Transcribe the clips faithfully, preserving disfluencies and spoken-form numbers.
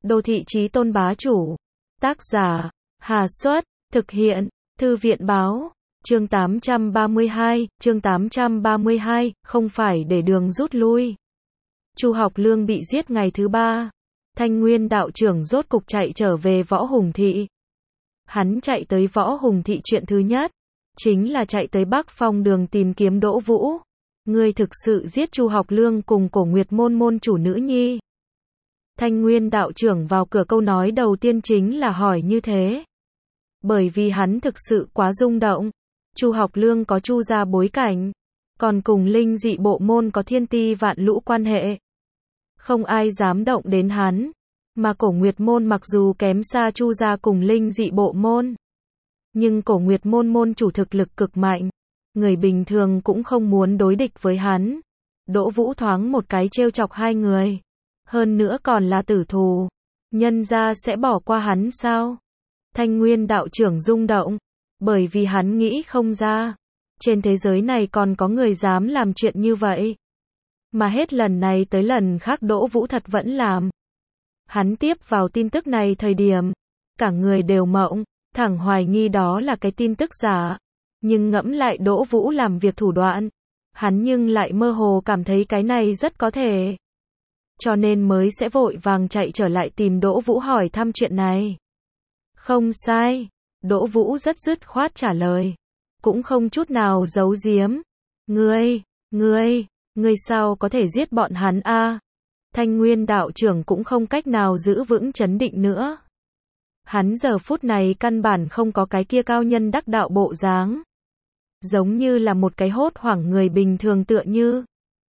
Đô thị chí tôn bá chủ. Tác giả, Hà Xuất, thực hiện, Thư viện báo. Chương tám trăm ba mươi hai, chương tám trăm ba mươi hai, không phải để đường rút lui. Chu Học Lương bị giết ngày thứ ba. Thanh Nguyên đạo trưởng rốt cục chạy trở về Võ Hùng Thị. Hắn chạy tới Võ Hùng Thị chuyện thứ nhất, chính là chạy tới Bắc Phong đường tìm kiếm Đỗ Vũ. Ngươi thực sự giết Chu Học Lương cùng Cổ Nguyệt môn môn chủ nữ nhi. Thanh Nguyên đạo trưởng vào cửa câu nói đầu tiên chính là hỏi như thế. Bởi vì hắn thực sự quá rung động. Chu Học Lương có Chu gia bối cảnh, còn cùng linh dị bộ môn có thiên ti vạn lũ quan hệ. Không ai dám động đến hắn. Mà Cổ Nguyệt môn mặc dù kém xa Chu gia cùng linh dị bộ môn, nhưng Cổ Nguyệt môn môn chủ thực lực cực mạnh. Người bình thường cũng không muốn đối địch với hắn. Đỗ Vũ thoáng một cái trêu chọc hai người. Hơn nữa còn là tử thù. Nhân gia sẽ bỏ qua hắn sao? Thanh Nguyên đạo trưởng rung động. Bởi vì hắn nghĩ không ra. Trên thế giới này còn có người dám làm chuyện như vậy. Mà hết lần này tới lần khác Đỗ Vũ thật vẫn làm. Hắn tiếp vào tin tức này thời điểm, cả người đều mộng, thẳng hoài nghi đó là cái tin tức giả. Nhưng ngẫm lại Đỗ Vũ làm việc thủ đoạn, hắn nhưng lại mơ hồ cảm thấy cái này rất có thể. Cho nên mới sẽ vội vàng chạy trở lại tìm Đỗ Vũ hỏi thăm chuyện này. Không sai, Đỗ Vũ rất dứt khoát trả lời, cũng không chút nào giấu giếm. Ngươi, ngươi, ngươi sao có thể giết bọn hắn a? Thanh Nguyên đạo trưởng cũng không cách nào giữ vững trấn định nữa. Hắn giờ phút này căn bản không có cái kia cao nhân đắc đạo bộ dáng. Giống như là một cái hốt hoảng người bình thường tựa như.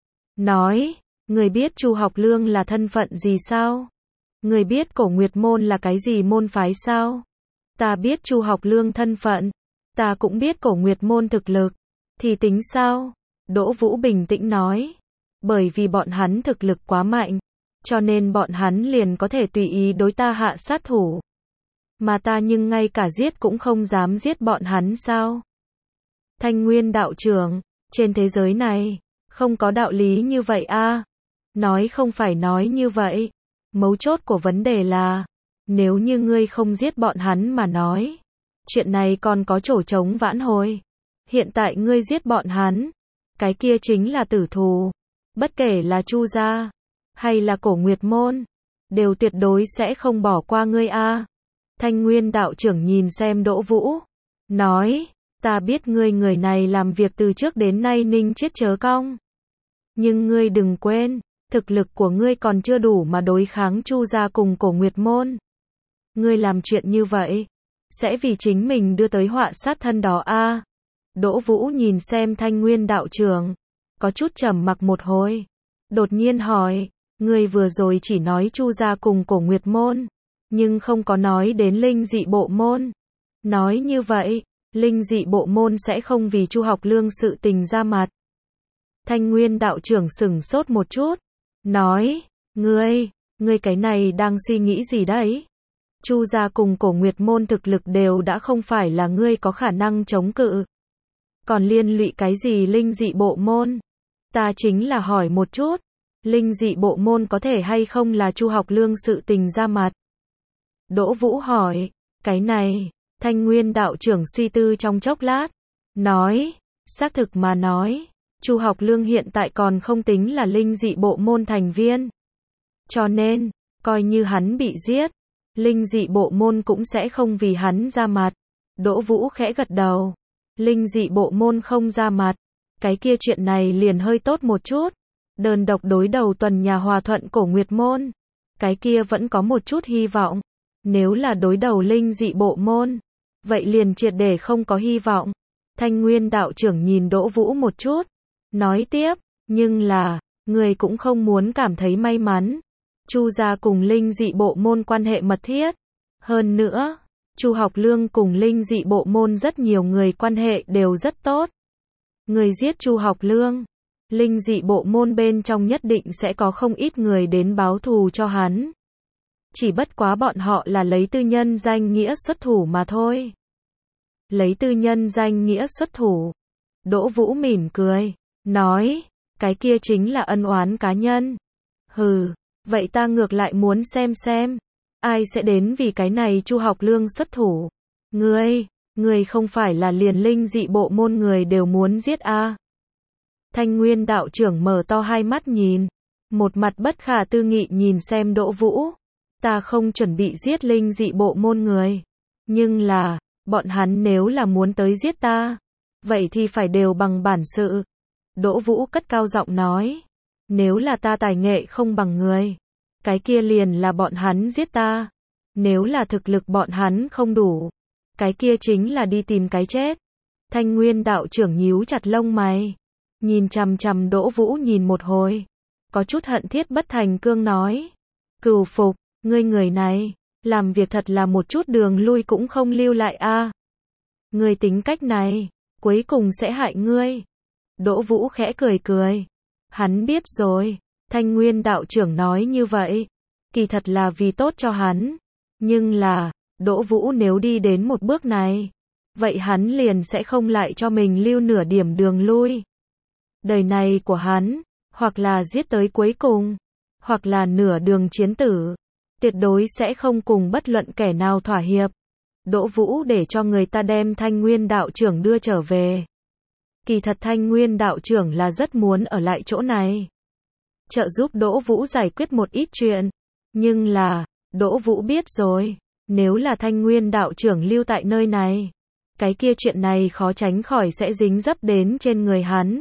Nói, người biết Chu Học Lương là thân phận gì sao? Người biết Cổ Nguyệt môn là cái gì môn phái sao? Ta biết Chu Học Lương thân phận, ta cũng biết Cổ Nguyệt môn thực lực, thì tính sao? Đỗ Vũ bình tĩnh nói. Bởi vì bọn hắn thực lực quá mạnh, cho nên bọn hắn liền có thể tùy ý đối ta hạ sát thủ. Mà ta nhưng ngay cả giết cũng không dám giết bọn hắn sao? Thanh Nguyên đạo trưởng, trên thế giới này, không có đạo lý như vậy a. Nói không phải nói như vậy. Mấu chốt của vấn đề là, nếu như ngươi không giết bọn hắn mà nói, chuyện này còn có chỗ trống vãn hồi. Hiện tại ngươi giết bọn hắn, cái kia chính là tử thù. Bất kể là Chu gia, hay là Cổ Nguyệt môn, đều tuyệt đối sẽ không bỏ qua ngươi a. Thanh Nguyên đạo trưởng nhìn xem Đỗ Vũ, nói, ta biết ngươi người này làm việc từ trước đến nay ninh chết chớ cong. Nhưng ngươi đừng quên, thực lực của ngươi còn chưa đủ mà đối kháng Chu gia cùng Cổ Nguyệt môn. Ngươi làm chuyện như vậy, sẽ vì chính mình đưa tới họa sát thân đó a. Đỗ Vũ nhìn xem Thanh Nguyên đạo trưởng, có chút trầm mặc một hồi. Đột nhiên hỏi, ngươi vừa rồi chỉ nói Chu gia cùng Cổ Nguyệt môn, nhưng không có nói đến linh dị bộ môn. Nói như vậy, linh dị bộ môn sẽ không vì Chu Học Lương sự tình ra mặt. Thanh Nguyên đạo trưởng sửng sốt một chút, nói, ngươi, ngươi cái này đang suy nghĩ gì đấy? Chu gia cùng Cổ Nguyệt môn thực lực đều đã không phải là ngươi có khả năng chống cự. Còn liên lụy cái gì linh dị bộ môn? Ta chính là hỏi một chút, linh dị bộ môn có thể hay không là Chu Học Lương sự tình ra mặt? Đỗ Vũ hỏi, cái này, Thanh Nguyên đạo trưởng suy tư trong chốc lát, nói, xác thực mà nói, Chu Học Lương hiện tại còn không tính là linh dị bộ môn thành viên. Cho nên, coi như hắn bị giết, linh dị bộ môn cũng sẽ không vì hắn ra mặt. Đỗ Vũ khẽ gật đầu, linh dị bộ môn không ra mặt, cái kia chuyện này liền hơi tốt một chút. Đơn độc đối đầu tuần nhà hòa thuận Cổ Nguyệt môn, cái kia vẫn có một chút hy vọng. Nếu là đối đầu linh dị bộ môn, vậy liền triệt để không có hy vọng. Thanh Nguyên đạo trưởng nhìn Đỗ Vũ một chút, nói tiếp, nhưng là, người cũng không muốn cảm thấy may mắn. Chu gia cùng linh dị bộ môn quan hệ mật thiết. Hơn nữa, Chu Học Lương cùng linh dị bộ môn rất nhiều người quan hệ đều rất tốt. Người giết Chu Học Lương, linh dị bộ môn bên trong nhất định sẽ có không ít người đến báo thù cho hắn. Chỉ bất quá bọn họ là lấy tư nhân danh nghĩa xuất thủ mà thôi. Lấy tư nhân danh nghĩa xuất thủ. Đỗ Vũ mỉm cười, nói, cái kia chính là ân oán cá nhân. Hừ, vậy ta ngược lại muốn xem xem, Ai sẽ đến vì cái này Chu Học Lương xuất thủ? Ngươi, ngươi không phải là liền linh dị bộ môn người đều muốn giết a? À? Thanh Nguyên đạo trưởng mở to hai mắt nhìn, một mặt bất khả tư nghị nhìn xem Đỗ Vũ. Ta không chuẩn bị giết linh dị bộ môn người, nhưng là, bọn hắn nếu là muốn tới giết ta, vậy thì phải đều bằng bản sự. Đỗ Vũ cất cao giọng nói, nếu là ta tài nghệ không bằng người, cái kia liền là bọn hắn giết ta. Nếu là thực lực bọn hắn không đủ, cái kia chính là đi tìm cái chết. Thanh Nguyên đạo trưởng nhíu chặt lông mày, nhìn chằm chằm Đỗ Vũ nhìn một hồi, có chút hận thiết bất thành cương nói, cừu phục, ngươi người này, làm việc thật là một chút đường lui cũng không lưu lại a. À. Ngươi tính cách này, cuối cùng sẽ hại ngươi. Đỗ Vũ khẽ cười cười, hắn biết rồi. Thanh Nguyên đạo trưởng nói như vậy, kỳ thật là vì tốt cho hắn, nhưng là, Đỗ Vũ nếu đi đến một bước này, vậy hắn liền sẽ không lại cho mình lưu nửa điểm đường lui. Đời này của hắn, hoặc là giết tới cuối cùng, hoặc là nửa đường chiến tử, tuyệt đối sẽ không cùng bất luận kẻ nào thỏa hiệp. Đỗ Vũ để cho người ta đem Thanh Nguyên đạo trưởng đưa trở về. Kỳ thật Thanh Nguyên đạo trưởng là rất muốn ở lại chỗ này, trợ giúp Đỗ Vũ giải quyết một ít chuyện, nhưng là, Đỗ Vũ biết rồi, nếu là Thanh Nguyên đạo trưởng lưu tại nơi này, cái kia chuyện này khó tránh khỏi sẽ dính dấp đến trên người hắn.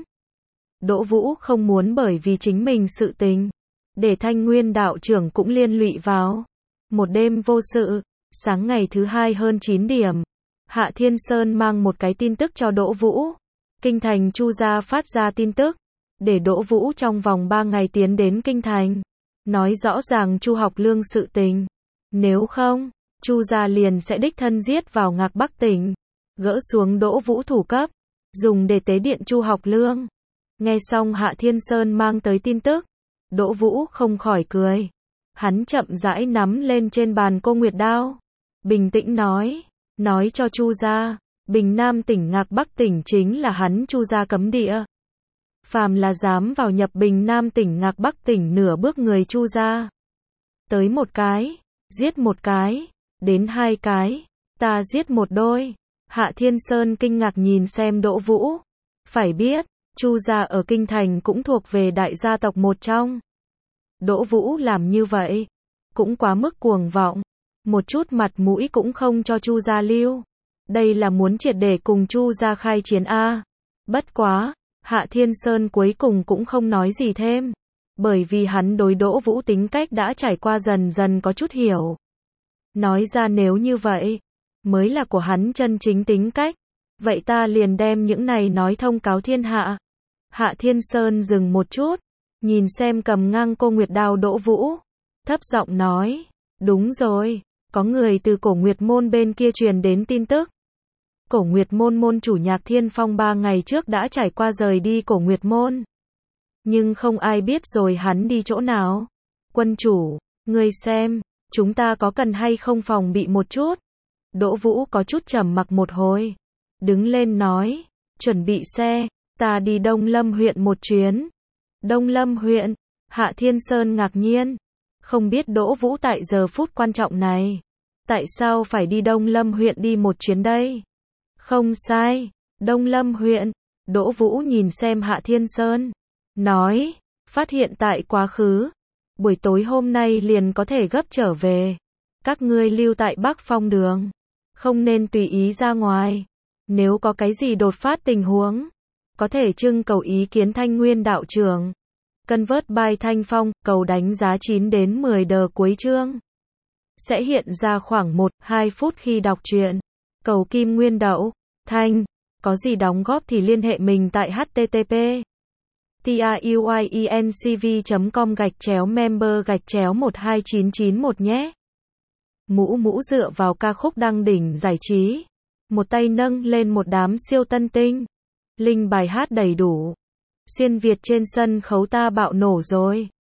Đỗ Vũ không muốn bởi vì chính mình sự tình, để Thanh Nguyên đạo trưởng cũng liên lụy vào. Một đêm vô sự, sáng ngày thứ hai hơn chín điểm, Hạ Thiên Sơn mang một cái tin tức cho Đỗ Vũ. Kinh thành Chu gia phát ra tin tức, để Đỗ Vũ trong vòng ba ngày tiến đến kinh thành, nói rõ ràng Chu Học Lương sự tình. Nếu không, Chu gia liền sẽ đích thân giết vào Ngạc Bắc tỉnh, gỡ xuống Đỗ Vũ thủ cấp, dùng để tế điện Chu Học Lương. Nghe xong Hạ Thiên Sơn mang tới tin tức, Đỗ Vũ không khỏi cười. Hắn chậm rãi nắm lên trên bàn cô Nguyệt đao, bình tĩnh nói, nói cho Chu gia, Bình Nam tỉnh Ngạc Bắc tỉnh chính là hắn Chu gia cấm địa. Phàm là dám vào nhập Bình Nam tỉnh Ngạc Bắc tỉnh nửa bước người Chu gia, tới một cái, giết một cái, đến hai cái, ta giết một đôi. Hạ Thiên Sơn kinh ngạc nhìn xem Đỗ Vũ. Phải biết, Chu gia ở kinh thành cũng thuộc về đại gia tộc một trong. Đỗ Vũ làm như vậy, cũng quá mức cuồng vọng, một chút mặt mũi cũng không cho Chu gia lưu. Đây là muốn triệt để cùng Chu gia khai chiến a. Bất quá, Hạ Thiên Sơn cuối cùng cũng không nói gì thêm, bởi vì hắn đối Đỗ Vũ tính cách đã trải qua dần dần có chút hiểu. Nói ra nếu như vậy, mới là của hắn chân chính tính cách, vậy ta liền đem những này nói thông cáo thiên hạ. Hạ Thiên Sơn dừng một chút, nhìn xem cầm ngang cô Nguyệt đao Đỗ Vũ, thấp giọng nói, đúng rồi, có người từ Cổ Nguyệt môn bên kia truyền đến tin tức. Cổ Nguyệt môn môn chủ Nhạc Thiên Phong ba ngày trước đã trải qua rời đi Cổ Nguyệt môn, nhưng không ai biết rồi hắn đi chỗ nào. Quân chủ, ngươi xem, chúng ta có cần hay không phòng bị một chút? Đỗ Vũ có chút trầm mặc một hồi, đứng lên nói, chuẩn bị xe, ta đi Đông Lâm huyện một chuyến. Đông Lâm huyện? Hạ Thiên Sơn ngạc nhiên, không biết Đỗ Vũ tại giờ phút quan trọng này, tại sao phải đi Đông Lâm huyện đi một chuyến đây? Không sai, Đông Lâm huyện. Đỗ Vũ nhìn xem Hạ Thiên Sơn, nói, phát hiện tại quá khứ, buổi tối hôm nay liền có thể gấp trở về. Các ngươi lưu tại Bắc Phong đường, không nên tùy ý ra ngoài. Nếu có cái gì đột phát tình huống, có thể trưng cầu ý kiến Thanh Nguyên đạo trưởng. Convert by Thanh Phong, cầu đánh giá chín đến mười đờ cuối chương. Sẽ hiện ra khoảng một đến hai phút khi đọc truyện. Cầu Kim Nguyên Đậu, Thanh, có gì đóng góp thì liên hệ mình tại http truyencv chấm com gạch chéo member gạch chéo một hai chín chín một nhé. Mũ mũ dựa vào ca khúc đăng đỉnh giải trí, một tay nâng lên một đám siêu tân tinh. Linh bài hát đầy đủ. Xuyên Việt trên sân khấu ta bạo nổ rồi.